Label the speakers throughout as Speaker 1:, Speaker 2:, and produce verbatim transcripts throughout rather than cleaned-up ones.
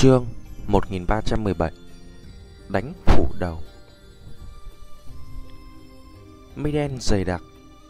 Speaker 1: Chương một nghìn ba trăm mười bảy. Đánh phủ đầu. Mây đen dày đặc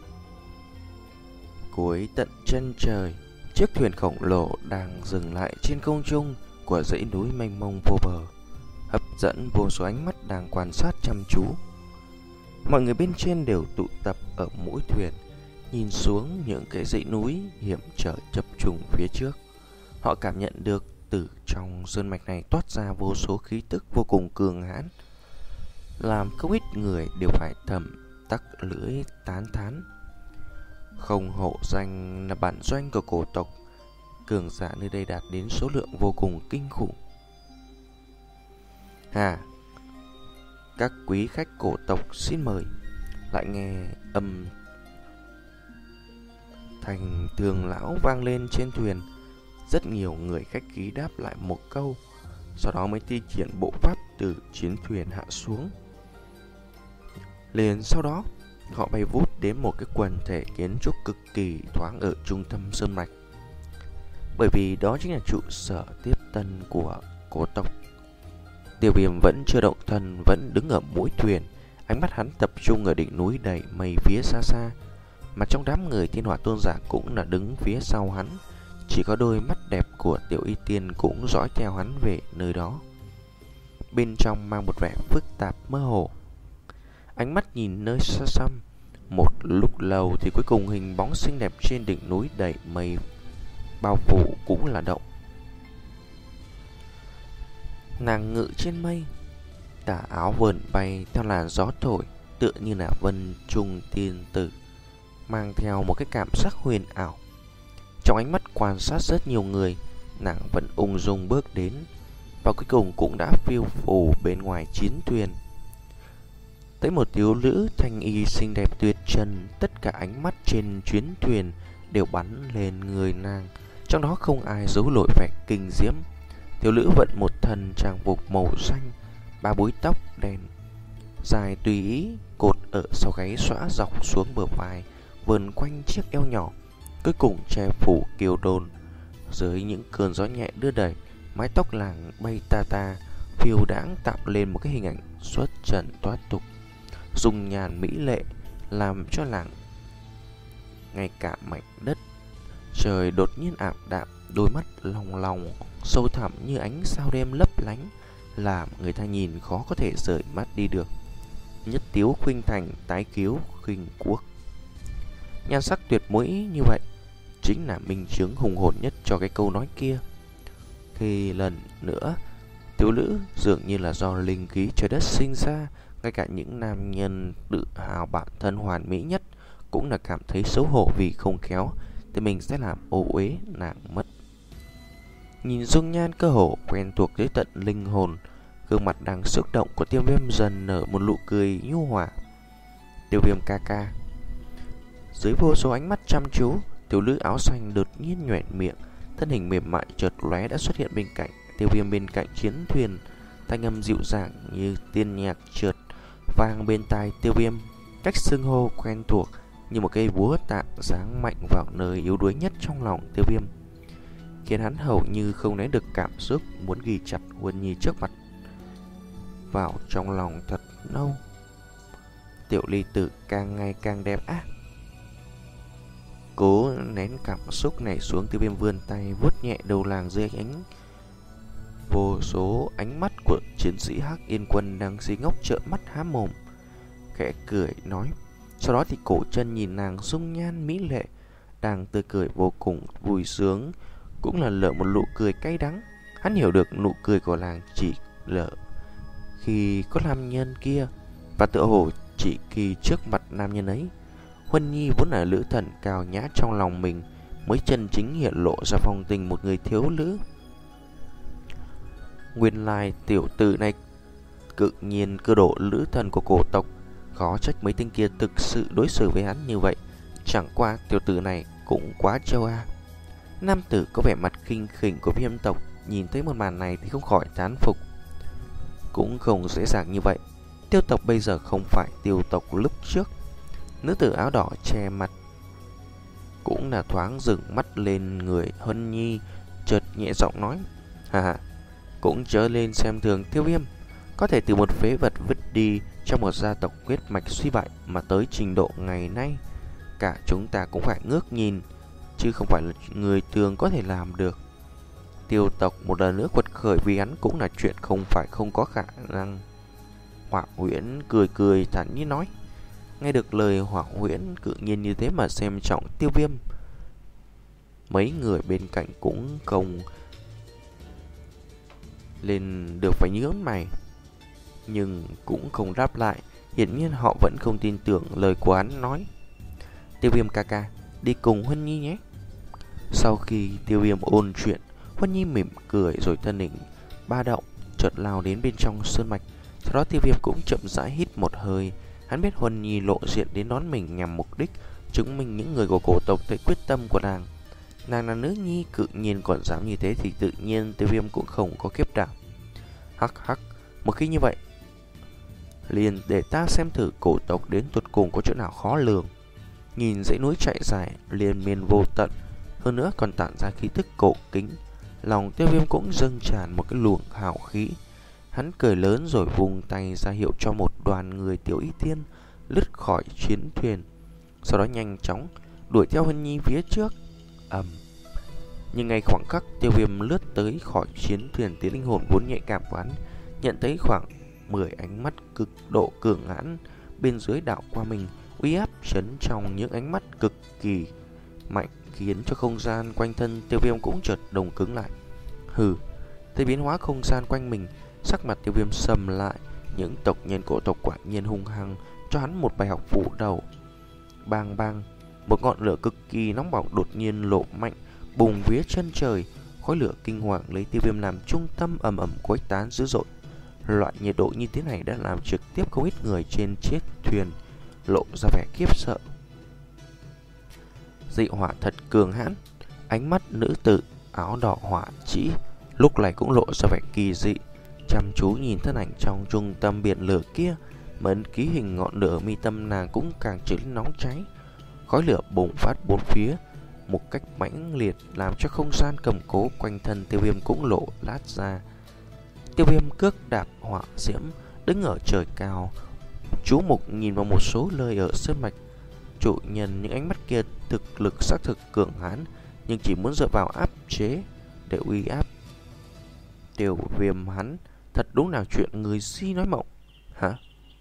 Speaker 1: cuối tận chân trời, chiếc thuyền khổng lồ đang dừng lại trên không trung của dãy núi mênh mông vô bờ, hấp dẫn vô số ánh mắt đang quan sát chăm chú. Mọi người bên trên đều tụ tập ở mũi thuyền, nhìn xuống những cái dãy núi hiểm trở chập trùng phía trước. Họ cảm nhận được từ trong sơn mạch này toát ra vô số khí tức vô cùng cường hãn, làm không ít người đều phải thầm tắc lưỡi tán thán. Không hổ danh là bản doanh của cổ tộc, cường giả nơi đây đạt đến số lượng vô cùng kinh khủng. Hà, các quý khách cổ tộc xin mời. Lại nghe âm thanh thường lão vang lên trên thuyền. Rất nhiều người khách khí đáp lại một câu, sau đó mới thi triển bộ pháp từ chiến thuyền hạ xuống. Liền sau đó, họ bay vút đến một cái quần thể kiến trúc cực kỳ thoáng ở trung tâm sơn mạch. Bởi vì đó chính là trụ sở tiếp tân của cổ tộc. Tiêu Viêm vẫn chưa động thân, vẫn đứng ở mũi thuyền, ánh mắt hắn tập trung ở đỉnh núi đầy mây phía xa xa, mà trong đám người Thiên Hỏa Tôn giả cũng là đứng phía sau hắn. Chỉ có đôi mắt đẹp của Tiểu Y Tiên cũng dõi theo hắn về nơi đó. Bên trong mang một vẻ phức tạp mơ hồ. Ánh mắt nhìn nơi xa xăm, một lúc lâu thì cuối cùng hình bóng xinh đẹp trên đỉnh núi đầy mây bao phủ cũng là động. Nàng ngự trên mây, tà áo vờn bay theo làn gió thổi, tựa như là vân trung tiên tử, mang theo một cái cảm giác huyền ảo. Trong ánh mắt quan sát rất nhiều người, nàng vẫn ung dung bước đến, và cuối cùng cũng đã phiêu phù bên ngoài chiến thuyền. Tới một thiếu nữ thanh y xinh đẹp tuyệt trần, tất cả ánh mắt trên chuyến thuyền đều bắn lên người nàng, trong đó không ai giấu nổi vẻ kinh diễm. Thiếu nữ vận một thân trang phục màu xanh, ba búi tóc đen dài tùy ý cột ở sau gáy xõa dọc xuống bờ vai, vờn quanh chiếc eo nhỏ, cuối cùng che phủ kiều đồn. Dưới những cơn gió nhẹ đưa đẩy, mái tóc làng bay ta ta phiêu đãng tạo lên một cái hình ảnh xuất trần toát tục, dung nhàn mỹ lệ, làm cho làng ngay cả mảnh đất trời đột nhiên ảm đạm, đôi mắt long lòng sâu thẳm như ánh sao đêm lấp lánh, làm người ta nhìn khó có thể rời mắt đi được. Nhất tiếu khuynh thành, tái kiếu khinh quốc. Nhan sắc tuyệt mỹ như vậy chính là minh chứng hùng hồn nhất cho cái câu nói kia. Thì lần nữa, thiếu nữ dường như là do linh khí trời đất sinh ra, ngay cả những nam nhân tự hào bản thân hoàn mỹ nhất cũng là cảm thấy xấu hổ vì không khéo thì mình sẽ làm ô uế nàng mất. Nhìn dung nhan cơ hồ quen thuộc tới tận linh hồn, gương mặt đang xúc động của Tiêu Viêm dần nở một nụ cười nhu hòa. Tiêu Viêm ca ca. Dưới vô số ánh mắt chăm chú, thiếu nữ áo xanh đột nhiên nhoẻn miệng, thân hình mềm mại chợt lóe đã xuất hiện bên cạnh Tiêu Viêm bên cạnh chiến thuyền, thanh âm dịu dàng như tiên nhạc chợt vang bên tai Tiêu Viêm, cách xưng hô quen thuộc như một cây búa tạ giáng mạnh vào nơi yếu đuối nhất trong lòng Tiêu Viêm, khiến hắn hầu như không nén được cảm xúc muốn ghi chặt Huân Nhi trước mặt vào trong lòng thật lâu. Tiểu ly tử càng ngày càng đẹp ác. Cố nén cảm xúc này xuống, Tiêu Viêm vươn tay vuốt nhẹ đầu làng dưới ánh vô số ánh mắt của chiến sĩ Hắc Yên Quân đang si ngốc trợn mắt há mồm, khẽ cười nói. Sau đó thì cổ chân nhìn nàng dung nhan mỹ lệ đang tươi cười vô cùng vui sướng, cũng là lỡ một nụ cười cay đắng. Hắn hiểu được nụ cười của làng chỉ lỡ khi có nam nhân kia, và tựa hồ chỉ khi trước mặt nam nhân ấy, Huân Nhi vốn là nữ thần cao nhã trong lòng mình mới chân chính hiện lộ ra phong tình một người thiếu nữ. Nguyên lai tiểu tử này cực nhiên cơ độ nữ thần của cổ tộc, khó trách mấy tên kia thực sự đối xử với hắn như vậy. Chẳng qua tiểu tử này cũng quá trâu a. Nam tử có vẻ mặt khinh khỉnh của Viêm tộc nhìn thấy một màn này thì không khỏi thán phục. Cũng không dễ dàng như vậy. Tiêu tộc bây giờ không phải tiêu tộc lúc trước. Nữ tử áo đỏ che mặt cũng là thoáng dừng mắt lên người Huân Nhi, chợt nhẹ giọng nói: "Hà hà, cũng chớ lên xem thường Tiêu Viêm. Có thể từ một phế vật vứt đi trong một gia tộc huyết mạch suy bại mà tới trình độ ngày nay, cả chúng ta cũng phải ngước nhìn, chứ không phải là người thường có thể làm được. Tiêu tộc một lần nữa quật khởi vì hắn cũng là chuyện không phải không có khả năng. Hỏa Huyễn cười cười thản nhiên nói. Nghe được lời Hỏa Huyễn tự nhiên như thế mà xem trọng Tiêu Viêm, mấy người bên cạnh cũng không lên được phải nhướng mày, nhưng cũng không đáp lại. Hiển nhiên họ vẫn không tin tưởng lời của hắn nói. Tiêu Viêm ca ca, đi cùng Huân Nhi nhé. Sau khi Tiêu Viêm ôn chuyện, Huân Nhi mỉm cười rồi thân hình ba động chợt lao đến bên trong sơn mạch. Sau đó Tiêu Viêm cũng chậm rãi hít một hơi. Hắn biết Huân Nhi lộ diện đến đón mình nhằm mục đích chứng minh những người của cổ tộc thấy quyết tâm của nàng. Nàng là nữ nhi, cự nhiên còn dám như thế thì tự nhiên Tiêu Viêm cũng không có kiếp đảm. Hắc hắc, một khi như vậy, liền để ta xem thử cổ tộc đến tuột cùng có chỗ nào khó lường. Nhìn dãy núi chạy dài liên miên vô tận, hơn nữa còn tản ra khí tức cổ kính, lòng Tiêu Viêm cũng dâng tràn một cái luồng hào khí. Hắn cười lớn rồi vùng tay ra hiệu cho một đoàn người tiểu y tiên lướt khỏi chiến thuyền, sau đó nhanh chóng đuổi theo Huân Nhi phía trước. ầm Nhưng ngay khoảng khắc Tiêu Viêm lướt tới khỏi chiến thuyền, tiếng linh hồn vốn nhạy cảm của hắn nhận thấy khoảng mười ánh mắt cực độ cường hãn bên dưới đảo qua mình, uy áp chấn trong những ánh mắt cực kỳ mạnh, khiến cho không gian quanh thân Tiêu Viêm cũng chợt đông cứng lại. Hừ, thấy biến hóa không gian quanh mình, sắc mặt Tiêu Viêm sầm lại. Những tộc nhân cổ tộc quả nhiên hung hăng cho hắn một bài học phủ đầu. Bang bang, một ngọn lửa cực kỳ nóng bỏng đột nhiên lộ mạnh, bùng vía chân trời. Khói lửa kinh hoàng lấy Tiêu Viêm làm trung tâm, ầm ầm khuếch tán dữ dội. Loại nhiệt độ như thế này đã làm trực tiếp không ít người trên chiếc thuyền lộ ra vẻ khiếp sợ. Dị hỏa thật cường hãn. Ánh mắt nữ tử áo đỏ hỏa chỉ lúc này cũng lộ ra vẻ kỳ dị, chăm chú nhìn thân ảnh trong trung tâm biển lửa kia. Mẫn ký hình ngọn lửa mi tâm nàng cũng càng trở nên nóng cháy. Khói lửa bùng phát bốn phía một cách mãnh liệt, làm cho không gian cầm cố quanh thân Tiêu Viêm cũng lộ lát ra. Tiêu Viêm cước đạp hỏa diễm, đứng ở trời cao, chú mục nhìn vào một số nơi ở sơn mạch. Chủ nhân những ánh mắt kia thực lực xác thực cường hãn, nhưng chỉ muốn dựa vào áp chế để uy áp Tiêu Viêm hắn. Thật đúng là chuyện người si nói mộng. Hả?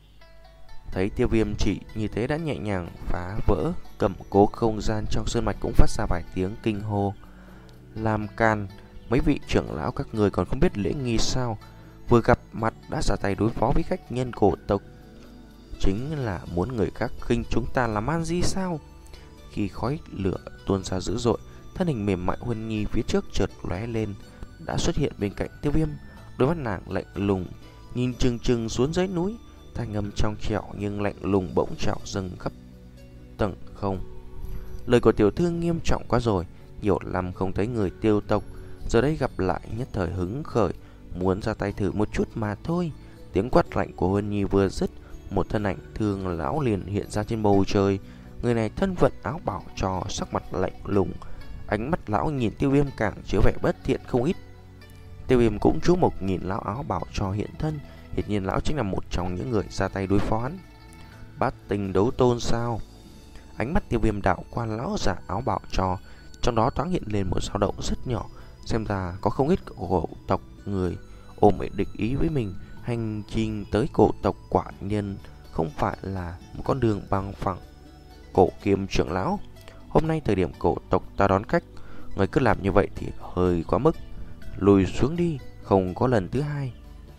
Speaker 1: Thấy Tiêu Viêm chỉ như thế đã nhẹ nhàng phá vỡ cầm cố không gian trong sơn mạch, cũng phát ra vài tiếng kinh hô. Làm can, mấy vị trưởng lão các người còn không biết lễ nghi sao? Vừa gặp mặt đã ra tay đối phó với khách nhân cổ tộc, chính là muốn người khác khinh chúng ta làm ăn gì sao? Khi khói lửa tuôn ra dữ dội, thân hình mềm mại Huân Nhi phía trước chợt lóe lên, đã xuất hiện bên cạnh Tiêu Viêm. Đôi mắt nàng lạnh lùng nhìn chừng chừng xuống dưới núi, thanh âm trong trẻo nhưng lạnh lùng bỗng trào dâng khắp tầng không. Lời của tiểu thư nghiêm trọng quá rồi, nhiều năm không thấy người Tiêu tộc, giờ đây gặp lại nhất thời hứng khởi, muốn ra tay thử một chút mà thôi. Tiếng quát lạnh của Huân Nhi vừa dứt, một thân ảnh thương lão liền hiện ra trên bầu trời. Người này thân vận áo bảo trò, sắc mặt lạnh lùng, ánh mắt lão nhìn Tiêu Viêm càng chứa vẻ bất thiện không ít. Tiêu Viêm cũng chú mục nhìn lão áo bảo trò hiện thân, hiển nhiên lão chính là một trong những người ra tay đối phó hắn. Bát tinh đấu tôn sao? Ánh mắt Tiêu Viêm đảo qua lão giả áo bảo trò, trong đó thoáng hiện lên một dao động rất nhỏ. Xem ra có không ít cổ tộc người ôm địch ý với mình. Hành trình tới cổ tộc quả nhiên không phải là một con đường bằng phẳng. Cổ Kiêm trưởng lão, hôm nay thời điểm cổ tộc ta đón khách, người cứ làm như vậy thì hơi quá mức. Lùi xuống đi, không có lần thứ hai.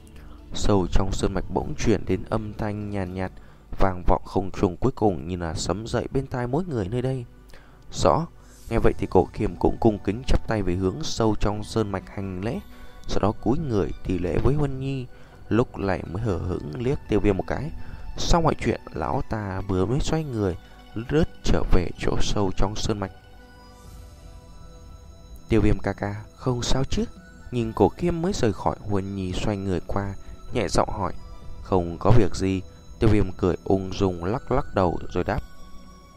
Speaker 1: Sâu trong sơn mạch bỗng chuyển đến âm thanh nhàn nhạt, nhạt vang vọng không trùng, cuối cùng như là sấm dậy bên tai mỗi người nơi đây. Rõ. Nghe vậy thì Cổ Kiêm cũng cung kính chắp tay về hướng sâu trong sơn mạch hành lễ, sau đó cúi người thì lễ với Huân Nhi. Lúc này mới hờ hững liếc Tiêu Viêm một cái. Sau mọi chuyện, lão ta vừa mới xoay người lướt trở về chỗ sâu trong sơn mạch. Tiêu Viêm ca ca, không sao chứ? Nhưng Cổ Kiêm mới rời khỏi, Huân Nhi xoay người qua, nhẹ giọng hỏi. Không có việc gì. Tiêu Viêm cười ung dung lắc lắc đầu rồi đáp.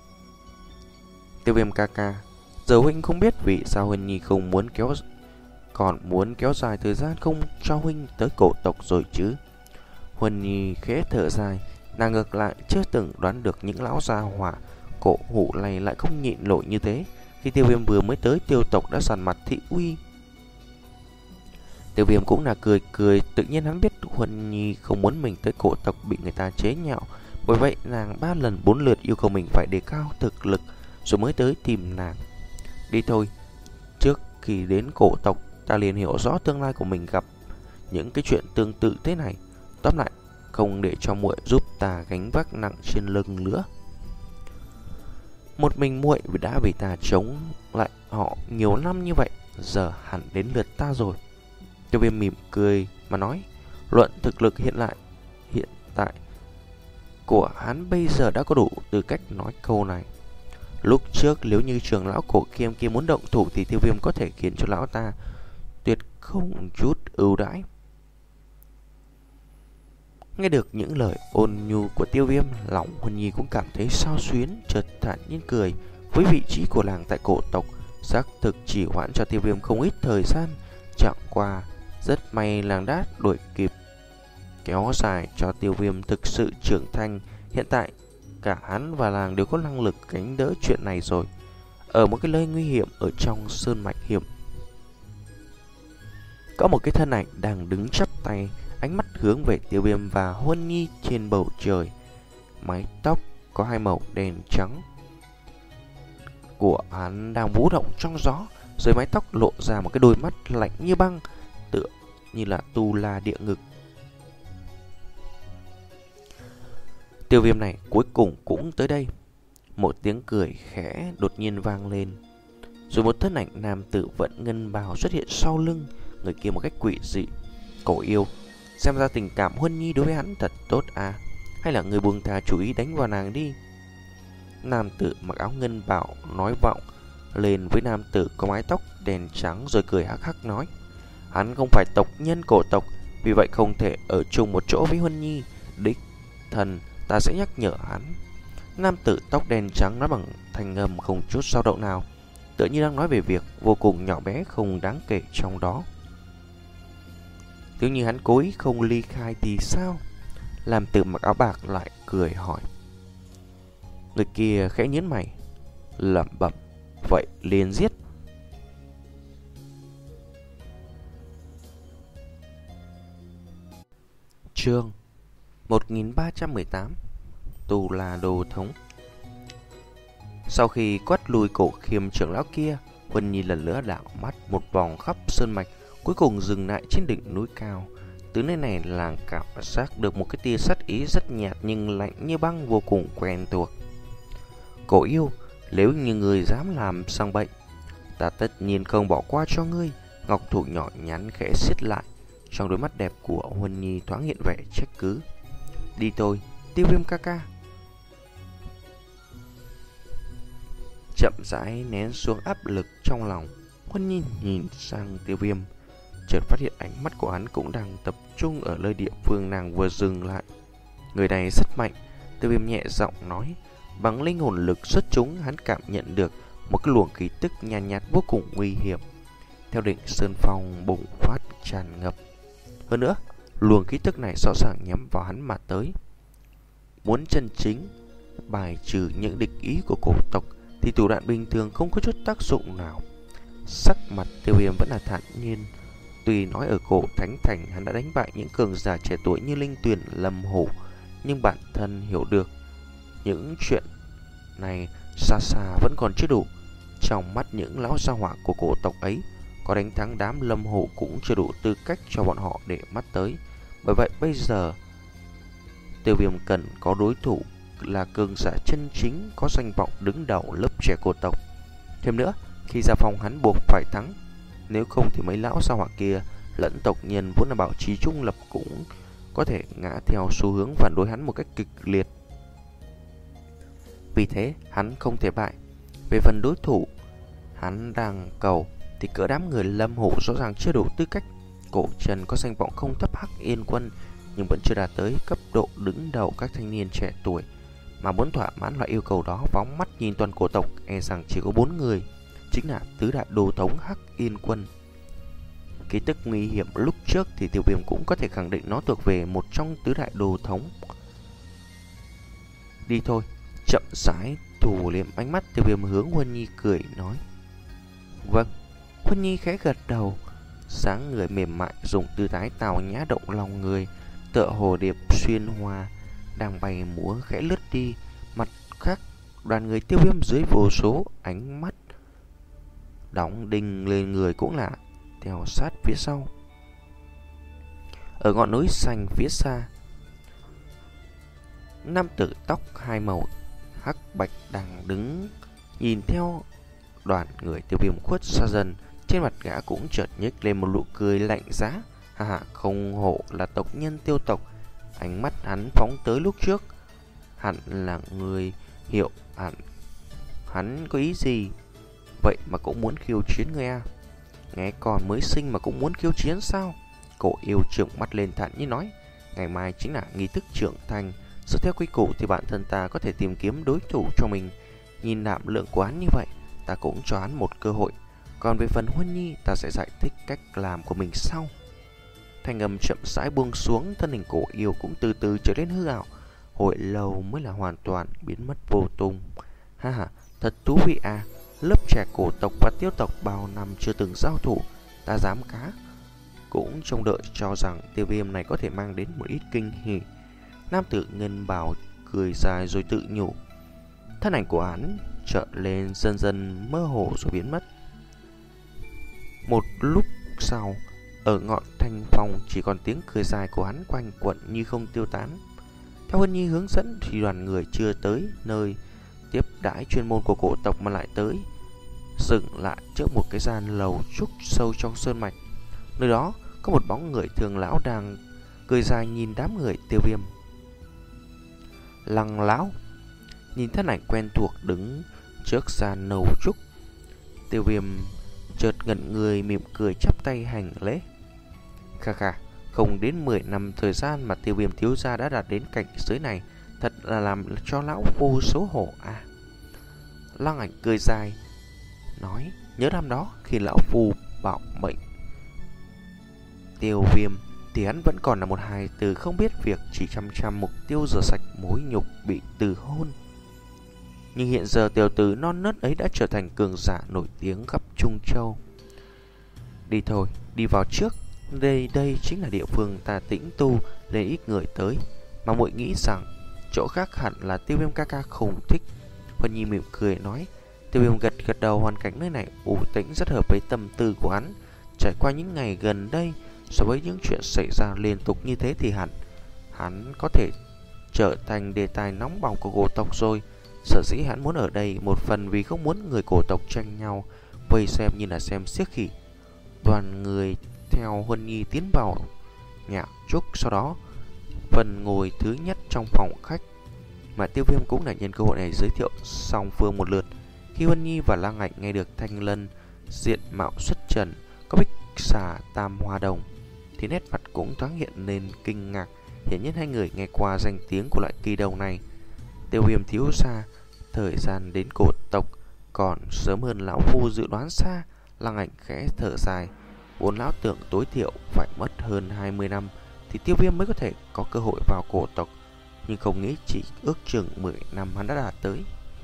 Speaker 1: Tiêu Viêm ca ca, giờ huynh không biết vì sao Huân Nhi không muốn kéo còn muốn kéo dài thời gian không cho huynh tới cổ tộc rồi chứ? Huân Nhi khẽ thở dài, nàng ngược lại chưa từng đoán được những lão gia hỏa cổ hủ này lại không nhịn nổi như thế. Khi Tiêu Viêm vừa mới tới, Tiêu tộc đã sàn mặt thị uy. Tiêu Viêm cũng là cười cười, tự nhiên hắn biết Huân Nhi không muốn mình tới cổ tộc bị người ta chế nhạo. Bởi vậy nàng ba lần bốn lượt yêu cầu mình phải đề cao thực lực rồi mới tới tìm nàng. Đi thôi, trước khi đến cổ tộc ta liền hiểu rõ tương lai của mình gặp những cái chuyện tương tự thế này. Tóm lại, không để cho muội giúp ta gánh vác nặng trên lưng nữa. Một mình muội đã vì ta chống lại họ nhiều năm như vậy, giờ hẳn đến lượt ta rồi. Tiêu Viêm mỉm cười mà nói, luận thực lực hiện lại hiện tại của hắn bây giờ đã có đủ tư cách nói câu này. Lúc trước nếu như trưởng lão cổ kiêm kia muốn động thủ thì Tiêu Viêm có thể khiến cho lão ta tuyệt không chút ưu đãi. Nghe được những lời ôn nhu của Tiêu Viêm, lòng Huân Nhi cũng cảm thấy xao xuyến, chợt thản nhiên cười. Với vị trí của làng tại cổ tộc, xác thực chỉ hoãn cho Tiêu Viêm không ít thời gian. Chẳng qua rất may làng đã đuổi kịp, kéo dài cho Tiêu Viêm thực sự trưởng thành. Hiện tại cả hắn và làng đều có năng lực gánh đỡ chuyện này rồi. Ở một cái nơi nguy hiểm ở trong sơn mạch hiểm, có một cái thân ảnh đang đứng chắp tay, ánh mắt hướng về Tiêu Viêm và Huân Nhi trên bầu trời. Mái tóc có hai màu đen trắng của hắn đang vũ động trong gió. Dưới mái tóc lộ ra một cái đôi mắt lạnh như băng, tựa như là tu la địa ngục. Tiêu Viêm này cuối cùng cũng tới đây. Một tiếng cười khẽ đột nhiên vang lên, rồi một thân ảnh nam tử vận ngân bào xuất hiện sau lưng người kia một cách quỷ dị. Cổ yêu, xem ra tình cảm Huân Nhi đối với hắn thật tốt à? Hay là người buông tha chú ý đánh vào nàng đi? Nam tử mặc áo ngân bào nói vọng lên với nam tử có mái tóc đen trắng, rồi cười hắc hắc nói, hắn không phải tộc nhân cổ tộc, vì vậy không thể ở chung một chỗ với Huân Nhi. Đích thần ta sẽ nhắc nhở hắn. Nam tử tóc đen trắng nói bằng thanh âm không chút dao động nào, tựa như đang nói về việc vô cùng nhỏ bé không đáng kể trong đó. Nếu như hắn cố ý không ly khai thì sao? Làm tử mặc áo bạc lại cười hỏi. Người kia khẽ nhếch mày, lẩm bẩm, vậy liền giết. Chương một nghìn ba trăm mười tám, Tu La Đồ Thống. Sau khi quát lùi cổ khiêm trưởng lão kia, Huân Nhi lần nữa đảo mắt một vòng khắp sơn mạch, cuối cùng dừng lại trên đỉnh núi cao. Từ nơi này làng cảm giác được một cái tia sát ý rất nhạt nhưng lạnh như băng, vô cùng quen thuộc. Cổ yêu, nếu như người dám làm sang bệnh, ta tất nhiên không bỏ qua cho ngươi. Ngọc thủ nhỏ nhắn khẽ siết lại, trong đôi mắt đẹp của Huân Nhi thoáng hiện vẻ trách cứ. Đi thôi, Tiêu Viêm ca ca. Chậm rãi nén xuống áp lực trong lòng, Huân Nhi nhìn sang Tiêu Viêm, chợt phát hiện ánh mắt của hắn cũng đang tập trung ở nơi địa phương nàng vừa dừng lại. Người này rất mạnh. Tiêu Viêm nhẹ giọng nói. Bằng linh hồn lực xuất chúng, hắn cảm nhận được một cái luồng khí tức nhàn nhạt, nhạt vô cùng nguy hiểm theo đỉnh sơn phong bùng phát tràn ngập. Hơn nữa, luồng khí tức này rõ ràng nhắm vào hắn mà tới. Muốn chân chính bài trừ những địch ý của cổ tộc thì thủ đoạn bình thường không có chút tác dụng nào. Sắc mặt Tiêu Viêm vẫn là thản nhiên. Tuy nói ở cổ thánh thành hắn đã đánh bại những cường giả trẻ tuổi như Linh Tuyền, Lâm Hổ, nhưng bản thân hiểu được những chuyện này xa xa vẫn còn chưa đủ. Trong mắt những lão gia hỏa của cổ tộc ấy, có đánh thắng đám Lâm Hổ cũng chưa đủ tư cách cho bọn họ để mắt tới. Bởi vậy bây giờ Tiêu Viêm cần có đối thủ là cường giả chân chính, có danh vọng đứng đầu lớp trẻ cổ tộc. Thêm nữa, khi ra phòng hắn buộc phải thắng, nếu không thì mấy lão gia hỏa kia lẫn tộc nhân vốn là bảo trì trung lập cũng có thể ngã theo xu hướng phản đối hắn một cách kịch liệt. Vì thế hắn không thể bại. Về phần đối thủ hắn đang cầu thì cỡ đám người Lâm Hổ rõ ràng chưa đủ tư cách. Cổ Trần có danh vọng không thấp Hắc Yên Quân, nhưng vẫn chưa đạt tới cấp độ đứng đầu các thanh niên trẻ tuổi. Mà muốn thỏa mãn loại yêu cầu đó, phóng mắt nhìn toàn cổ tộc e rằng chỉ có bốn người, chính là tứ đại đồ thống Hắc Yên Quân, ký tức nguy hiểm lúc trước thì Tiêu Viêm cũng có thể khẳng định nó thuộc về một trong tứ đại đồ thống. Đi thôi. Chậm rãi thủ liệm ánh mắt, Tiêu Viêm hướng Huân Nhi cười nói. Vâng. Huân Nhi khẽ gật đầu, dáng người mềm mại dùng tư thái tào nhã động lòng người, tựa hồ điệp xuyên hoa đang bay múa khẽ lướt đi. Mặt khác, đoàn người Tiêu Viêm dưới vô số ánh mắt đóng đinh lên người cũng là theo sát phía sau. Ở ngọn núi xanh phía xa, nam tử tóc hai màu hắc bạch đang đứng nhìn theo đoàn người Tiêu Viêm khuất xa dần. Trên mặt gã cũng chợt nhếch lên một nụ cười lạnh giá. Ha ha, không hổ là tộc nhân Tiêu tộc. Ánh mắt hắn phóng tới lúc trước, hẳn là người hiểu hẳn hắn có ý gì. Vậy mà cũng muốn khiêu chiến người à? Nghe còn mới sinh mà cũng muốn khiêu chiến sao? Cổ yêu trợn mắt lên thản nhiên nói. Ngày mai chính là nghi thức trưởng thành, dựa theo quy củ thì bản thân ta có thể tìm kiếm đối thủ cho mình. Nhìn đảm lượng của hắn như vậy, ta cũng cho hắn một cơ hội. Còn về phần Huân Nhi, ta sẽ giải thích cách làm của mình sau. Thanh âm chậm rãi buông xuống, thân hình cổ yêu cũng từ từ trở nên hư ảo. Hồi lâu mới là hoàn toàn biến mất vô tung. Ha ha, thật thú vị à. Lớp trẻ cổ tộc và Tiêu tộc bao năm chưa từng giao thủ, ta dám cá cũng trông đợi cho rằng Tiêu Viêm này có thể mang đến một ít kinh hỉ. Nam tử ngân bào cười dài rồi tự nhủ. Thân ảnh của hắn chợt lên dần dần mơ hồ rồi biến mất. Một lúc sau, ở ngọn thanh phong chỉ còn tiếng cười dài của hắn quanh quẩn như không tiêu tán. Theo Huân Nhi hướng dẫn thì đoàn người chưa tới nơi tiếp đãi chuyên môn của cổ tộc mà lại tới, dừng lại trước một cái gian lầu trúc sâu trong sơn mạch. Nơi đó có một bóng người thường lão đang cười dài nhìn đám người Tiêu Viêm. Lăng lão nhìn thân ảnh quen thuộc đứng trước gian lầu trúc, Tiêu Viêm chợt ngẩn người mỉm cười chắp tay hành lễ. Kha kha, không đến mười năm thời gian mà Tiêu Viêm thiếu gia đã đạt đến cảnh giới này, thật là làm cho lão vô xấu hổ à. Lăng ảnh cười dài nói, nhớ năm đó khi lão phu bảo mệnh Tiêu Viêm thì hắn vẫn còn là một hài tử không biết việc, chỉ chăm chăm mục tiêu rửa sạch mối nhục bị từ hôn. Nhưng hiện giờ tiểu tử non nớt ấy đã trở thành cường giả nổi tiếng khắp Trung Châu. Đi thôi, đi vào trước. Đây đây chính là địa phương ta tĩnh tu nên ít người tới, mà muội nghĩ rằng chỗ khác hẳn là Tiêu Viêm ca ca không thích. Huân Nhi mỉm cười nói. Tiêu Viêm gật gật đầu, hoàn cảnh nơi này u tĩnh rất hợp với tâm tư của hắn. Trải qua những ngày gần đây, so với những chuyện xảy ra liên tục như thế thì hẳn hắn có thể trở thành đề tài nóng bỏng của cổ tộc rồi. Sở dĩ hắn muốn ở đây một phần vì không muốn người cổ tộc tranh nhau vây xem như là xem xiếc khỉ. Đoàn người theo Huân Nhi tiến vào nhà trúc, sau đó phần ngồi thứ nhất trong phòng khách, mà Tiêu Viêm cũng là nhân cơ hội này giới thiệu song phương một lượt. Khi Huân Nhi và Lang Ngạnh nghe được Thanh Lân diện mạo xuất trần, có bích xà tam hoa đồng, thì nét mặt cũng thoáng hiện lên kinh ngạc. Hiển nhiên hai người nghe qua danh tiếng của loại kỳ đầu này. Tiêu Viêm thiếu gia thời gian đến cổ tộc còn sớm hơn lão phu dự đoán xa. Lang Ngạnh khẽ thở dài, vốn lão tưởng tối thiểu phải mất hơn hai mươi năm thì Tiêu Viêm mới có thể có cơ hội vào cổ tộc, nhưng không nghĩ chỉ ước chừng mười năm hắn đã đạt tới.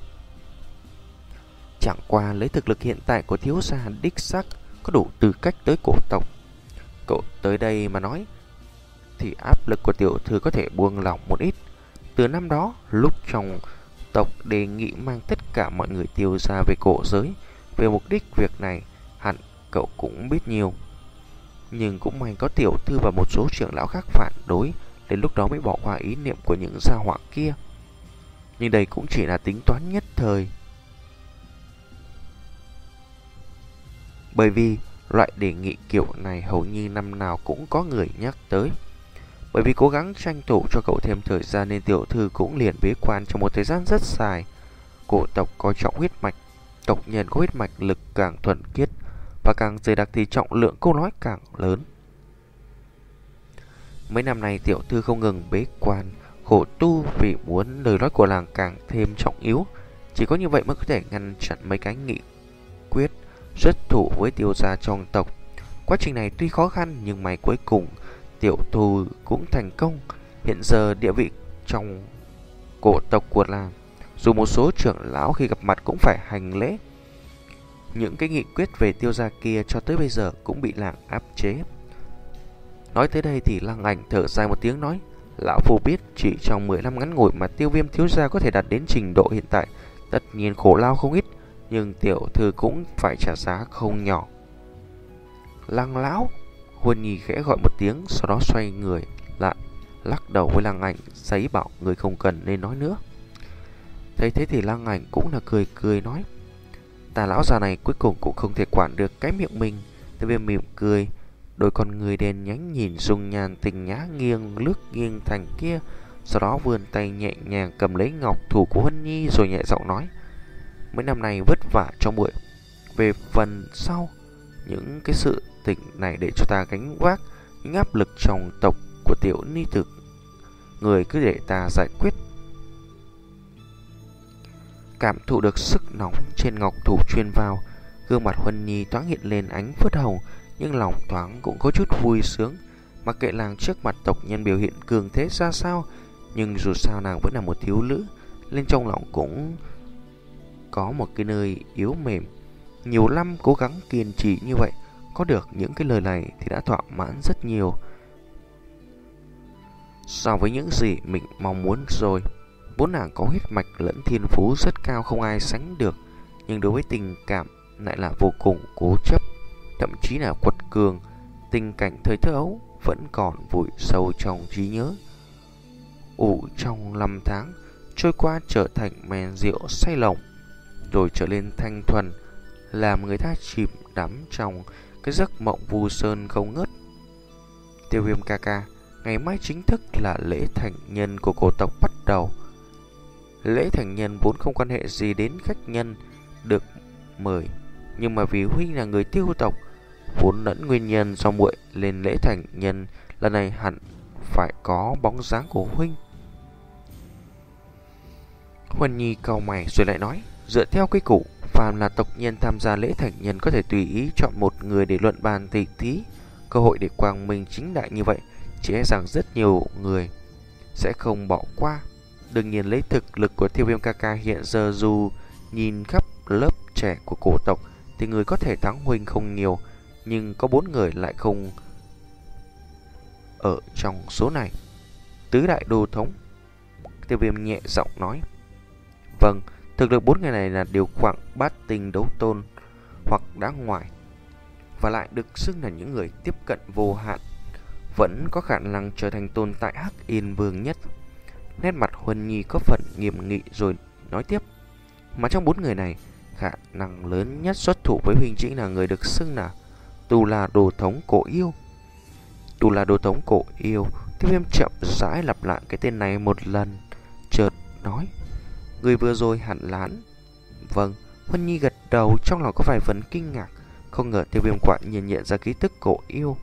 Speaker 1: Chẳng qua lấy thực lực hiện tại của thiếu gia đích xác có đủ tư cách tới cổ tộc. Cậu tới đây mà nói thì áp lực của tiểu thư có thể buông lỏng một ít. Từ năm đó, lúc trong tộc đề nghị mang tất cả mọi người tiêu ra về cổ giới, về mục đích việc này hẳn cậu cũng biết nhiều. Nhưng cũng may có tiểu thư và một số trưởng lão khác phản đối, đến lúc đó mới bỏ qua ý niệm của những gia họa kia. Nhưng đây cũng chỉ là tính toán nhất thời. Bởi vì loại đề nghị kiểu này hầu như năm nào cũng có người nhắc tới. Bởi vì cố gắng tranh thủ cho cậu thêm thời gian nên tiểu thư cũng liền bế quan trong một thời gian rất dài. Cổ tộc coi trọng huyết mạch, tộc nhân có huyết mạch lực càng thuần khiết và càng dày đặc thì trọng lượng câu nói càng lớn. Mấy năm nay tiểu thư không ngừng bế quan khổ tu vì muốn lời nói của làng càng thêm trọng yếu. Chỉ có như vậy mới có thể ngăn chặn mấy cái nghị quyết xuất thủ với tiêu gia trong tộc. Quá trình này tuy khó khăn nhưng may cuối cùng tiểu thù cũng thành công. Hiện giờ địa vị trong cổ tộc của làng, dù một số trưởng lão khi gặp mặt cũng phải hành lễ. Những cái nghị quyết về Tiêu gia kia cho tới bây giờ cũng bị làng áp chế. Nói tới đây thì Lăng Ảnh thở dài một tiếng nói: lão phu biết chỉ trong mười năm ngắn ngủi mà Tiêu Viêm thiếu gia có thể đạt đến trình độ hiện tại, tất nhiên khổ lao không ít, nhưng tiểu thư cũng phải trả giá không nhỏ. Lăng lão, Huân Nhi khẽ gọi một tiếng, sau đó xoay người lại lắc đầu với Lăng Ảnh, giấy bảo người không cần nên nói nữa. Thấy thế thì Lăng Ảnh cũng là cười cười nói: ta lão già này cuối cùng cũng không thể quản được cái miệng mình. Tiêu Viêm mỉm cười, đôi con người đen nhánh nhìn dung nhan tình nhã nghiêng lướt nghiêng thành kia, sau đó vươn tay nhẹ nhàng cầm lấy ngọc thủ của Huân Nhi rồi nhẹ giọng nói: mấy năm nay vất vả cho muội, về phần sau những cái sự tình này để cho ta gánh vác những áp lực trong tộc của tiểu ni tử, người cứ để ta giải quyết. Cảm thụ được sức nóng trên ngọc thủ truyền vào, gương mặt Huân Nhi thoáng hiện lên ánh phớt hồng, nhưng lòng thoáng cũng có chút vui sướng. Mặc kệ làng trước mặt tộc nhân biểu hiện cường thế ra sao, nhưng dù sao nàng vẫn là một thiếu nữ, nên trong lòng cũng có một cái nơi yếu mềm. Nhiều năm cố gắng kiên trì như vậy, có được những cái lời này thì đã thỏa mãn rất nhiều so với những gì mình mong muốn rồi. Vốn nàng có huyết mạch lẫn thiên phú rất cao không ai sánh được, nhưng đối với tình cảm lại là vô cùng cố chấp, thậm chí là quật cường. Tình cảnh thời thơ ấu vẫn còn vùi sâu trong trí nhớ, ủ trong năm tháng trôi qua trở thành men rượu say lòng, rồi trở lên thanh thuần, làm người ta chìm đắm trong cái giấc mộng vu sơn không ngớt. Tiêu Viêm ca ca, ngày mai chính thức là lễ thành nhân của cổ tộc bắt đầu. Lễ thành nhân vốn không quan hệ gì đến khách nhân được mời, nhưng mà vì huynh là người Tiêu tộc, vốn lẫn nguyên nhân do muội lên lễ thành nhân lần này hẳn phải có bóng dáng của huynh. Huân Nhi cau mày rồi lại nói: dựa theo quy củ, phàm là tộc nhân tham gia lễ thành nhân có thể tùy ý chọn một người để luận bàn tỉ thí. Cơ hội để quang minh chính đại như vậy, chỉ e rằng rất nhiều người sẽ không bỏ qua. Đương nhiên lấy thực lực của Tiêu Viêm ca ca hiện giờ, dù nhìn khắp lớp trẻ của cổ tộc thì người có thể thắng huynh không nhiều, nhưng có bốn người lại không ở trong số này. Tứ đại đô thống, Tiêu Viêm nhẹ giọng nói. Vâng, thực lực bốn người này là điều khoảng bát tinh đấu tôn hoặc đã ngoài, và lại được xưng là những người tiếp cận vô hạn, vẫn có khả năng trở thành tồn tại Hắc Yên Vương nhất. Nét mặt Huân Nhi có phần nghiêm nghị rồi nói tiếp: mà trong bốn người này, khả năng lớn nhất xuất thủ với huynh chính là người được xưng là Tu La Đồ Thống Cổ Yêu. Tu La Đồ Thống Cổ Yêu. Tiêu Viêm chậm rãi lặp lại cái tên này một lần, chợt nói: người vừa rồi hẳn là hắn. Vâng. Huân Nhi gật đầu, trong lòng có vài phần kinh ngạc. Không ngờ Tiêu Viêm quả nhiên nhận ra ký tức Cổ Yêu.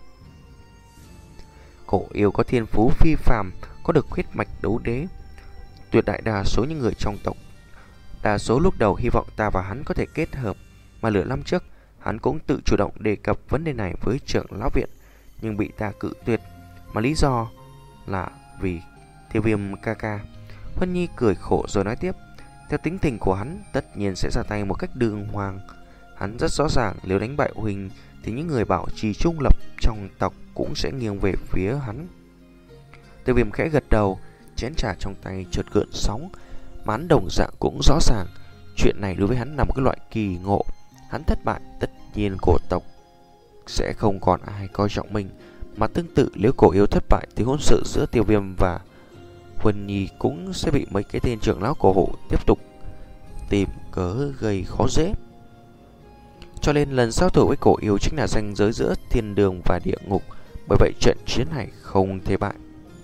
Speaker 1: Cổ Yêu có thiên phú phi phàm, có được huyết mạch đấu đế. Tuyệt đại đa số những người trong tộc, đa số lúc đầu hy vọng ta và hắn có thể kết hợp, mà nửa năm trước hắn cũng tự chủ động đề cập vấn đề này với trưởng lão viện, nhưng bị ta cự tuyệt, mà lý do là vì Tiêu Viêm ca ca. Huân Nhi cười khổ rồi nói tiếp: theo tính tình của hắn, tất nhiên sẽ ra tay một cách đường hoàng. Hắn rất rõ ràng nếu đánh bại huynh thì những người bảo trì trung lập trong tộc cũng sẽ nghiêng về phía hắn. Tiêu Viêm khẽ gật đầu, chén trà trong tay chợt gợn sóng, mà hắn đồng dạng cũng rõ ràng chuyện này đối với hắn là một cái loại kỳ ngộ. Hắn thất bại, tất nhiên cổ tộc sẽ không còn ai coi trọng mình, mà tương tự nếu Cổ Yêu thất bại thì hôn sự giữa Tiêu Viêm và Huân Nhi cũng sẽ bị mấy cái tên trưởng lão cổ hộ tiếp tục tìm cớ gây khó dễ. Cho nên lần giao thủ với Cổ Yêu chính là ranh giới giữa thiên đường và địa ngục, bởi vậy trận chiến này không thể bại.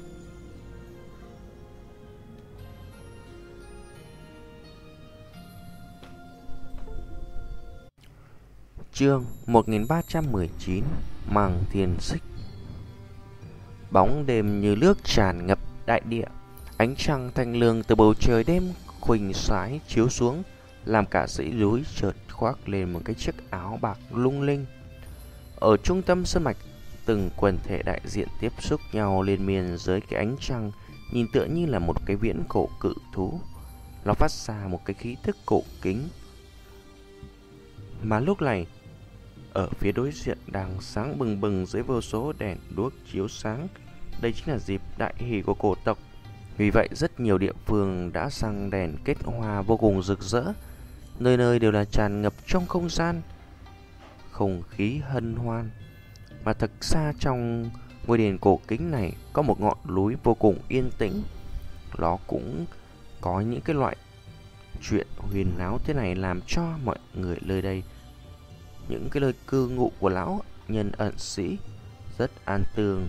Speaker 1: Chương một nghìn ba trăm mười chín: Màng Thiên Xích. Bóng đêm như nước tràn ngập đại địa, ánh trăng thanh lương từ bầu trời đêm khuỳnh sái chiếu xuống, làm cả dãy núi chợt khoác lên một cái chiếc áo bạc lung linh. ở trung tâm sơn mạch, từng quần thể đại diện tiếp xúc nhau liên miên dưới cái ánh trăng, nhìn tựa như là một cái viễn cổ cự thú. Nó phát ra một cái khí tức cổ kính. Mà lúc này, ở phía đối diện đang sáng bừng bừng dưới vô số đèn đuốc chiếu sáng. Đây chính là dịp đại hỷ của cổ tộc. Vì vậy rất nhiều địa phương đã sang đèn kết hoa vô cùng rực rỡ. Nơi nơi đều là tràn ngập trong không gian, không khí hân hoan. Mà thật xa trong ngôi đền cổ kính này có một ngọn núi vô cùng yên tĩnh. Nó cũng có những cái loại chuyện huyền áo thế này làm cho mọi người nơi đây, những cái nơi cư ngụ của lão nhân ẩn sĩ, rất an tường.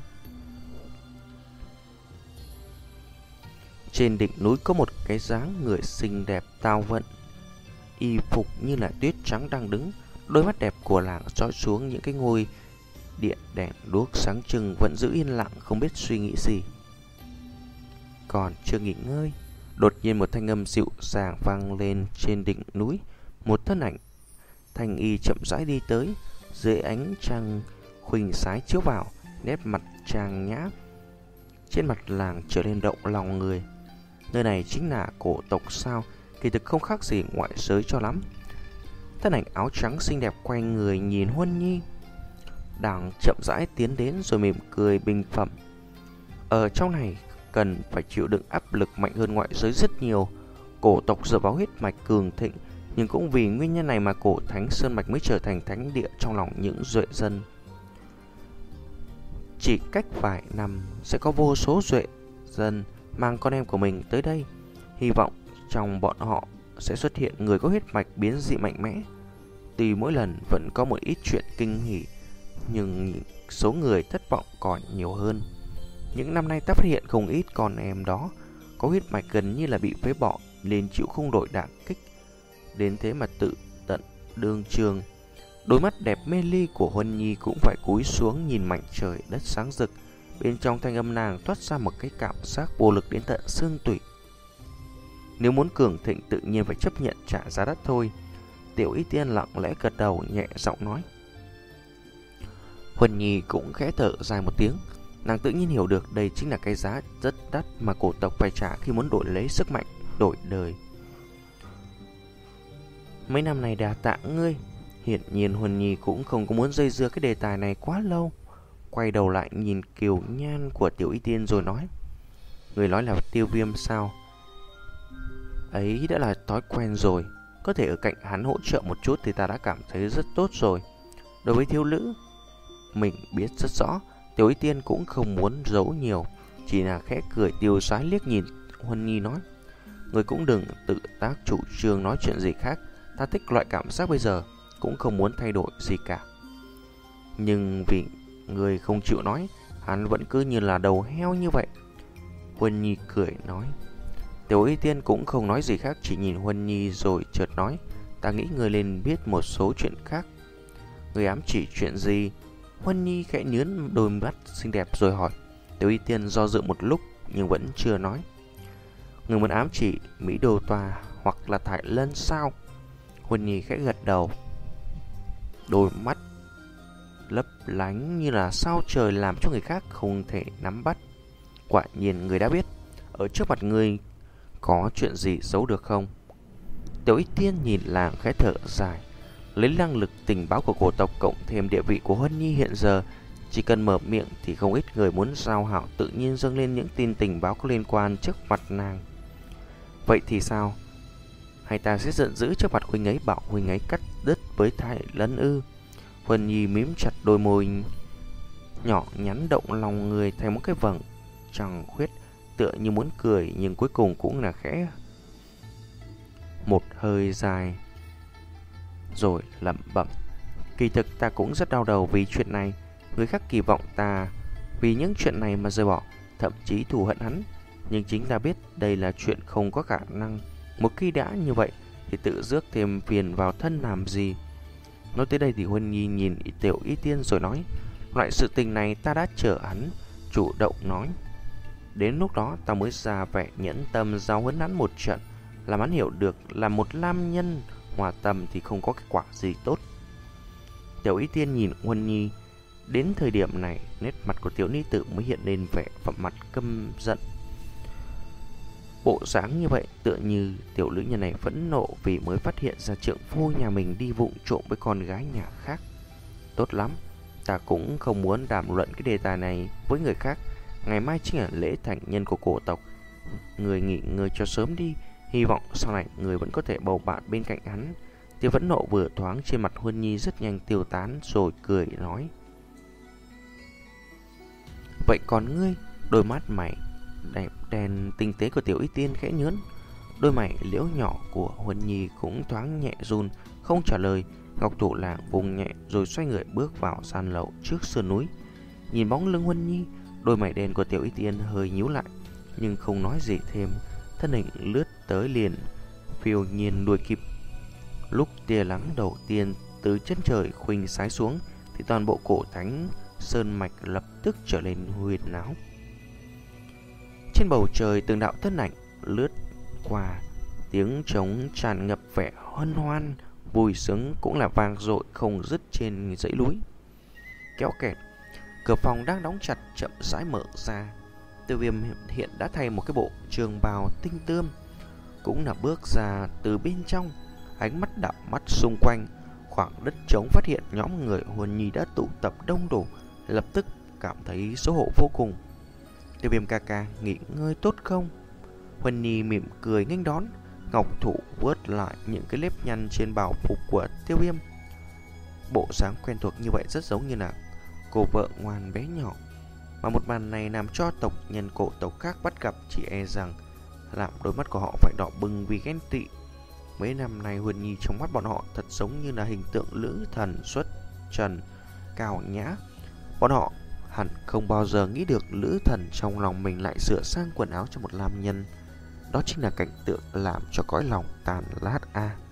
Speaker 1: Trên đỉnh núi có một cái dáng người xinh đẹp tao vận, y phục như là tuyết trắng đang đứng. Đôi mắt đẹp của nàng dõi xuống những cái ngôi điện đèn đuốc sáng trưng, vẫn giữ yên lặng không biết suy nghĩ gì. Còn chưa nghỉ ngơi, đột nhiên một thanh âm dịu dàng vang lên trên đỉnh núi. Một thân ảnh thanh y chậm rãi đi tới, dưới ánh trăng khuỳnh sái chiếu vào, nét mặt trang nhã trên mặt làng trở nên động lòng người. Nơi này chính là cổ tộc sao? Kỳ thực không khác gì ngoại giới cho lắm. Thân ảnh áo trắng xinh đẹp quay người nhìn Huân Nhi, đang chậm rãi tiến đến rồi mỉm cười bình phẩm. Ở trong này cần phải chịu đựng áp lực mạnh hơn ngoại giới rất nhiều. Cổ tộc dựa vào huyết mạch cường thịnh, nhưng cũng vì nguyên nhân này mà cổ thánh sơn mạch mới trở thành thánh địa trong lòng những duệ dân. Chỉ cách vài năm sẽ có vô số duệ dân mang con em của mình tới đây. Hy vọng trong bọn họ sẽ xuất hiện người có huyết mạch biến dị mạnh mẽ. Tuy mỗi lần vẫn có một ít chuyện kinh hỉ, nhưng số người thất vọng còn nhiều hơn. Những năm nay ta phát hiện không ít con em đó có huyết mạch gần như là bị phế bỏ, nên chịu không đổi đả kích, đến thế mà tự tận đương trường. Đôi mắt đẹp mê ly của Huân Nhi cũng phải cúi xuống nhìn mảnh trời đất sáng rực. Bên trong thanh âm nàng toát ra một cái cảm giác vô lực đến tận xương tủy. Nếu muốn cường thịnh tự nhiên phải chấp nhận trả giá đắt thôi. Tiểu Y Tiên lặng lẽ gật đầu, nhẹ giọng nói. Huân Nhi cũng khẽ thở dài một tiếng. Nàng tự nhiên hiểu được đây chính là cái giá rất đắt mà cổ tộc phải trả khi muốn đổi lấy sức mạnh, đổi đời. Mấy năm này đà tạ ngươi. Hiển nhiên Huân Nhi cũng không có muốn dây dưa cái đề tài này quá lâu. Quay đầu lại nhìn kiều nhan của Tiểu Y Tiên rồi nói. Người nói là Tiêu Viêm sao? Ấy đã là thói quen rồi. Có thể ở cạnh hắn hỗ trợ một chút thì ta đã cảm thấy rất tốt rồi. Đối với thiếu nữ, mình biết rất rõ. Tiểu Y Tiên cũng không muốn giấu nhiều, chỉ là khẽ cười tiêu sái liếc nhìn Huân Nhi nói. Người cũng đừng tự tác chủ trương nói chuyện gì khác. Ta thích loại cảm giác bây giờ, cũng không muốn thay đổi gì cả. Nhưng vì người không chịu nói, hắn vẫn cứ như là đầu heo như vậy. Huân Nhi cười nói. Tiểu Y Tiên cũng không nói gì khác, chỉ nhìn Huân Nhi rồi chợt nói. Ta nghĩ người nên biết một số chuyện khác. Người ám chỉ chuyện gì? Huân Nhi khẽ nhướng đôi mắt xinh đẹp rồi hỏi. Tiểu Y Tiên do dự một lúc nhưng vẫn chưa nói. Người muốn ám chỉ Mỹ Đô Tòa hoặc là Thải Lân sao? Huân Nhi khẽ gật đầu. Đôi mắt lấp lánh như là sao trời làm cho người khác không thể nắm bắt. Quả nhiên người đã biết. Ở trước mặt người có chuyện gì giấu được không? Tiểu Y Tiên nhìn làng khẽ thở dài. Lấy năng lực tình báo của cổ tộc cộng thêm địa vị của Huân Nhi hiện giờ, chỉ cần mở miệng thì không ít người muốn giao hảo tự nhiên dâng lên những tin tình báo có liên quan trước mặt nàng. Vậy thì sao? Hay ta sẽ giận dữ trước mặt huynh ấy bảo huynh ấy cắt đứt với Thải Lân ư? Huân Nhi mím chặt đôi môi nhỏ nhắn động lòng người thành một cái vầng trăng khuyết, tựa như muốn cười nhưng cuối cùng cũng là khẽ một hơi dài rồi lẩm bẩm. Kỳ thực ta cũng rất đau đầu vì chuyện này. Người khác kỳ vọng ta vì những chuyện này mà rời bỏ, thậm chí thù hận hắn. Nhưng chính ta biết đây là chuyện không có khả năng. Một khi đã như vậy thì tự rước thêm phiền vào thân làm gì? Nói tới đây thì Huân Nhi nhìn Tiểu Y Tiên rồi nói. Loại sự tình này ta đã chờ hắn chủ động nói. Đến lúc đó ta mới ra vẻ nhẫn tâm giáo huấn hắn một trận, làm hắn hiểu được là một nam nhân hòa tâm thì không có kết quả gì tốt. Tiểu Y Tiên nhìn Huân Nhi. Đến thời điểm này, nét mặt của tiểu ni tử mới hiện lên vẻ phẩm mặt căm giận. Bộ dáng như vậy tựa như tiểu nữ nhân này phẫn nộ vì mới phát hiện ra trượng phu nhà mình đi vụng trộm với con gái nhà khác. Tốt lắm, ta cũng không muốn đàm luận cái đề tài này với người khác. Ngày mai chính là lễ thành nhân của cổ tộc. Người nghỉ ngơi cho sớm đi, hy vọng sau này người vẫn có thể bầu bạn bên cạnh hắn. Tiêu phẫn nộ vừa thoáng trên mặt Huân Nhi rất nhanh tiêu tán, rồi cười nói: Vậy còn ngươi? Đôi mắt mày đẹp đen tinh tế của tiểu Y Tiên khẽ nhớn. Đôi mày liễu nhỏ của Huân Nhi cũng thoáng nhẹ run, không trả lời. Ngọc thủ làng vùng nhẹ rồi xoay người bước vào gian lậu trước sườn núi. Nhìn bóng lưng Huân Nhi, đôi mày đen của tiểu Y Tiên hơi nhíu lại, nhưng không nói gì thêm. Thân hình lướt tới liền phiêu nhiên đuổi kịp. Lúc tia nắng đầu tiên từ chân trời khuynh sái xuống thì toàn bộ cổ thánh sơn mạch lập tức trở nên huyền áo. Trên bầu trời từng đạo thân ảnh lướt qua, tiếng trống tràn ngập vẻ hân hoan, vui sướng cũng là vang dội không dứt trên dãy núi. Kéo kẹt, cửa phòng đang đóng chặt chậm rãi mở ra. Tiêu Viêm hiện đã thay một cái bộ trường bào tinh tươm, cũng là bước ra từ bên trong. Ánh mắt đảo mắt xung quanh, khoảng đất trống phát hiện nhóm người Huân Nhi đã tụ tập đông đủ, lập tức cảm thấy xấu hổ vô cùng. Tiêu Viêm ca ca, nghỉ ngơi tốt không? Huân Nhi mỉm cười nghênh đón, ngọc thủ vuốt lại những cái nếp nhăn trên bào phục của Tiêu Viêm. Bộ dáng quen thuộc như vậy rất giống như là cô vợ ngoan bé nhỏ, mà một màn này làm cho tộc nhân cổ tộc khác bắt gặp, chỉ e rằng làm đôi mắt của họ phải đỏ bừng vì ghen tị. Mấy năm nay Huân Nhi trong mắt bọn họ thật giống như là hình tượng nữ thần xuất trần, cao nhã. Bọn họ hẳn không bao giờ nghĩ được nữ thần trong lòng mình lại sửa sang quần áo cho một nam nhân. Đó chính là cảnh tượng làm cho cõi lòng tàn lát a. À.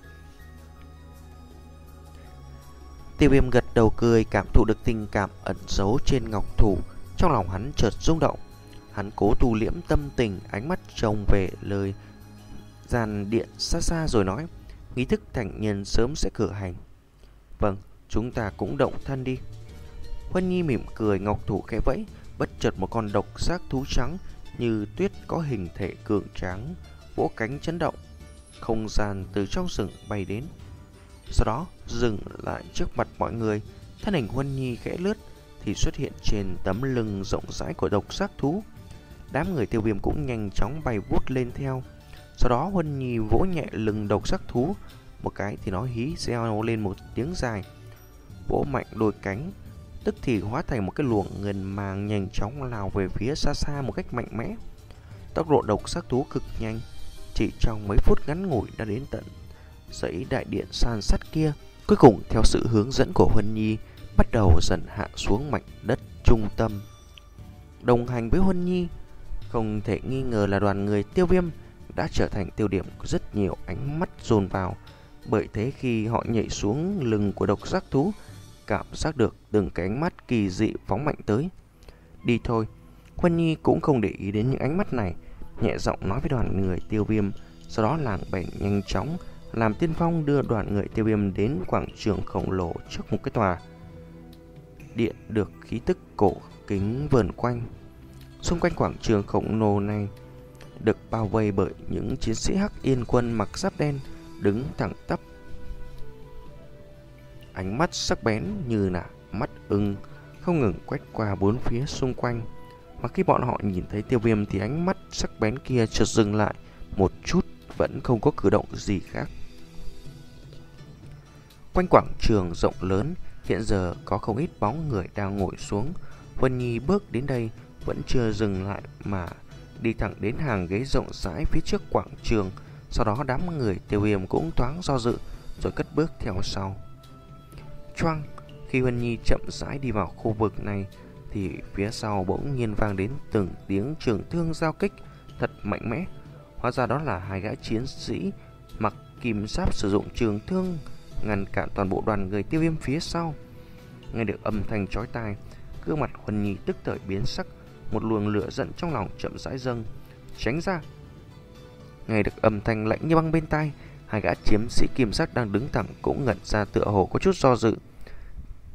Speaker 1: Tiêu Viêm gật đầu cười, cảm thụ được tình cảm ẩn giấu trên ngọc thủ. Trong lòng hắn chợt rung động. Hắn cố tu liễm tâm tình, ánh mắt trông về lời gian điện xa xa rồi nói: nghi thức thành nhân sớm sẽ cử hành. Vâng, chúng ta cũng động thân đi. Huân Nhi mỉm cười, ngọc thủ khẽ vẫy, bất chợt một con độc giác thú trắng như tuyết có hình thể cường tráng vỗ cánh chấn động, không gian từ trong rừng bay đến, sau đó dừng lại trước mặt mọi người. Thân hình Huân Nhi khẽ lướt thì xuất hiện trên tấm lưng rộng rãi của độc giác thú. Đám người Tiêu Viêm cũng nhanh chóng bay vút lên theo. Sau đó Huân Nhi vỗ nhẹ lưng độc giác thú một cái thì nó hí reo lên một tiếng dài, vỗ mạnh đôi cánh, tức thì hóa thành một cái luồng ngân mang nhanh chóng lao về phía xa xa một cách mạnh mẽ. Tốc độ độc giác thú cực nhanh, chỉ trong mấy phút ngắn ngủi đã đến tận dãy đại điện san sắt kia. Cuối cùng theo sự hướng dẫn của Huân Nhi bắt đầu dần hạ xuống mảnh đất trung tâm. Đồng hành với Huân Nhi không thể nghi ngờ là đoàn người Tiêu Viêm đã trở thành tiêu điểm của rất nhiều ánh mắt dồn vào. Bởi thế khi họ nhảy xuống lưng của độc giác thú, cảm giác được từng cái ánh mắt kỳ dị phóng mạnh tới. Đi thôi. Huân Nhi cũng không để ý đến những ánh mắt này, nhẹ giọng nói với đoàn người Tiêu Viêm. Sau đó làng bèn nhanh chóng làm tiên phong đưa đoàn người Tiêu Viêm đến quảng trường khổng lồ trước một cái tòa điện được khí tức cổ kính vờn quanh. Xung quanh quảng trường khổng lồ này được bao vây bởi những chiến sĩ Hắc Yên quân mặc giáp đen đứng thẳng tắp, ánh mắt sắc bén như là mắt ưng không ngừng quét qua bốn phía xung quanh. Mà khi bọn họ nhìn thấy Tiêu Viêm thì ánh mắt sắc bén kia chợt dừng lại một chút, vẫn không có cử động gì khác. Quanh quảng trường rộng lớn hiện giờ có không ít bóng người đang ngồi xuống. Huân Nhi bước đến đây vẫn chưa dừng lại mà đi thẳng đến hàng ghế rộng rãi phía trước quảng trường. Sau đó đám người Tiêu Viêm cũng thoáng do dự rồi cất bước theo sau. Choang, khi Huân Nhi chậm rãi đi vào khu vực này thì phía sau bỗng nhiên vang đến từng tiếng trường thương giao kích thật mạnh mẽ. Hóa ra đó là hai gã chiến sĩ mặc kim giáp sử dụng trường thương ngăn cản toàn bộ đoàn người Tiêu Viêm phía sau. Nghe được âm thanh chói tai, gương mặt Huân Nhi tức thời biến sắc, một luồng lửa giận trong lòng chậm rãi dâng. Tránh ra! Nghe được âm thanh lạnh như băng bên tai, hai gã chiến sĩ kim sắc đang đứng thẳng cũng ngẩn ra, tựa hồ có chút do dự.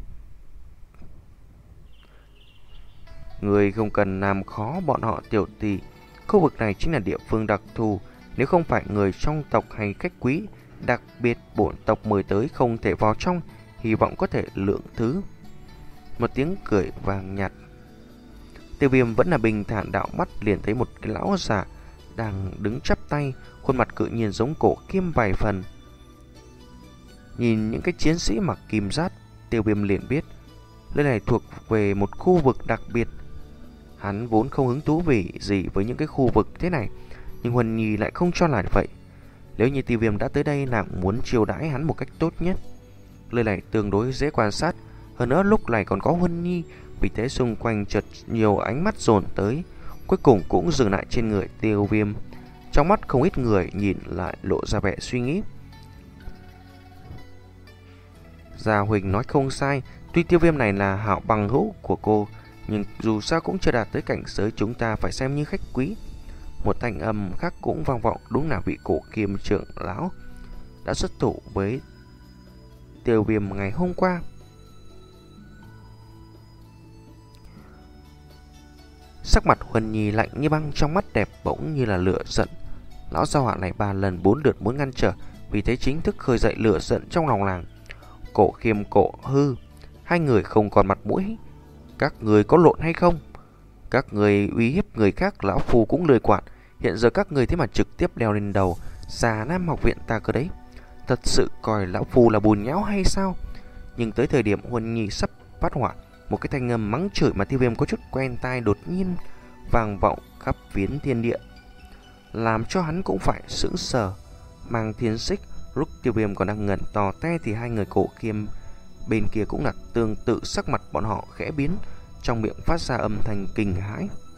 Speaker 1: Người không cần làm khó bọn họ tiểu tỷ. Khu vực này chính là địa phương đặc thù. Nếu không phải người trong tộc hay khách quý, đặc biệt bổn tộc mời tới không thể vào trong, hy vọng có thể lượng thứ. Một tiếng cười vàng nhạt. Tiêu Viêm vẫn là bình thản, đạo mắt liền thấy một cái lão già đang đứng chắp tay, khuôn mặt cự nhiên giống Cổ Kiêm vài phần. Nhìn những cái chiến sĩ mặc kim giáp, Tiêu Viêm liền biết nơi này thuộc về một khu vực đặc biệt. Hắn vốn không hứng thú vì gì với những cái khu vực thế này, nhưng Huân Nhi lại không cho là vậy. Nếu như Tiêu Viêm đã tới đây, nàng muốn chiêu đãi hắn một cách tốt nhất. Nơi này tương đối dễ quan sát, hơn nữa lúc này còn có Huân Nhi, vì thế xung quanh chợt nhiều ánh mắt dồn tới, cuối cùng cũng dừng lại trên người Tiêu Viêm. Trong mắt không ít người nhìn lại lộ ra vẻ suy nghĩ. Gia Huỳnh nói không sai, tuy Tiêu Viêm này là hảo bằng hữu của cô, nhưng dù sao cũng chưa đạt tới cảnh giới chúng ta phải xem như khách quý. Một thanh âm khác cũng vang vọng, đúng là vị Cổ Kiêm trưởng lão đã xuất thủ với Tiêu Viêm ngày hôm qua. Sắc mặt Huân Nhi lạnh như băng, trong mắt đẹp bỗng như là lửa giận. Lão gia hỏa này ba lần bốn lượt muốn ngăn trở, vì thế chính thức khơi dậy lửa giận trong lòng nàng. Cổ Khiêm, Cổ Hư, hai người không còn mặt mũi. Các người có lộn hay không? Các người uy hiếp người khác, lão phu cũng lười quản. Hiện giờ các người thế mà trực tiếp đeo lên đầu Già Nam học viện ta cơ đấy. Thật sự coi lão phu là bùn nhão hay sao? Nhưng tới thời điểm Huân Nhi sắp phát hỏa, một cái thanh âm mắng chửi mà Tiêu Viêm có chút quen tai đột nhiên vang vọng khắp phiến thiên địa, làm cho hắn cũng phải sững sờ. Mang Thiên Xích, lúc Tiêu Viêm còn đang ngẩn tò te thì hai người Cổ Kiêm bên kia cũng là tương tự, sắc mặt bọn họ khẽ biến, trong miệng phát ra âm thanh kinh hãi.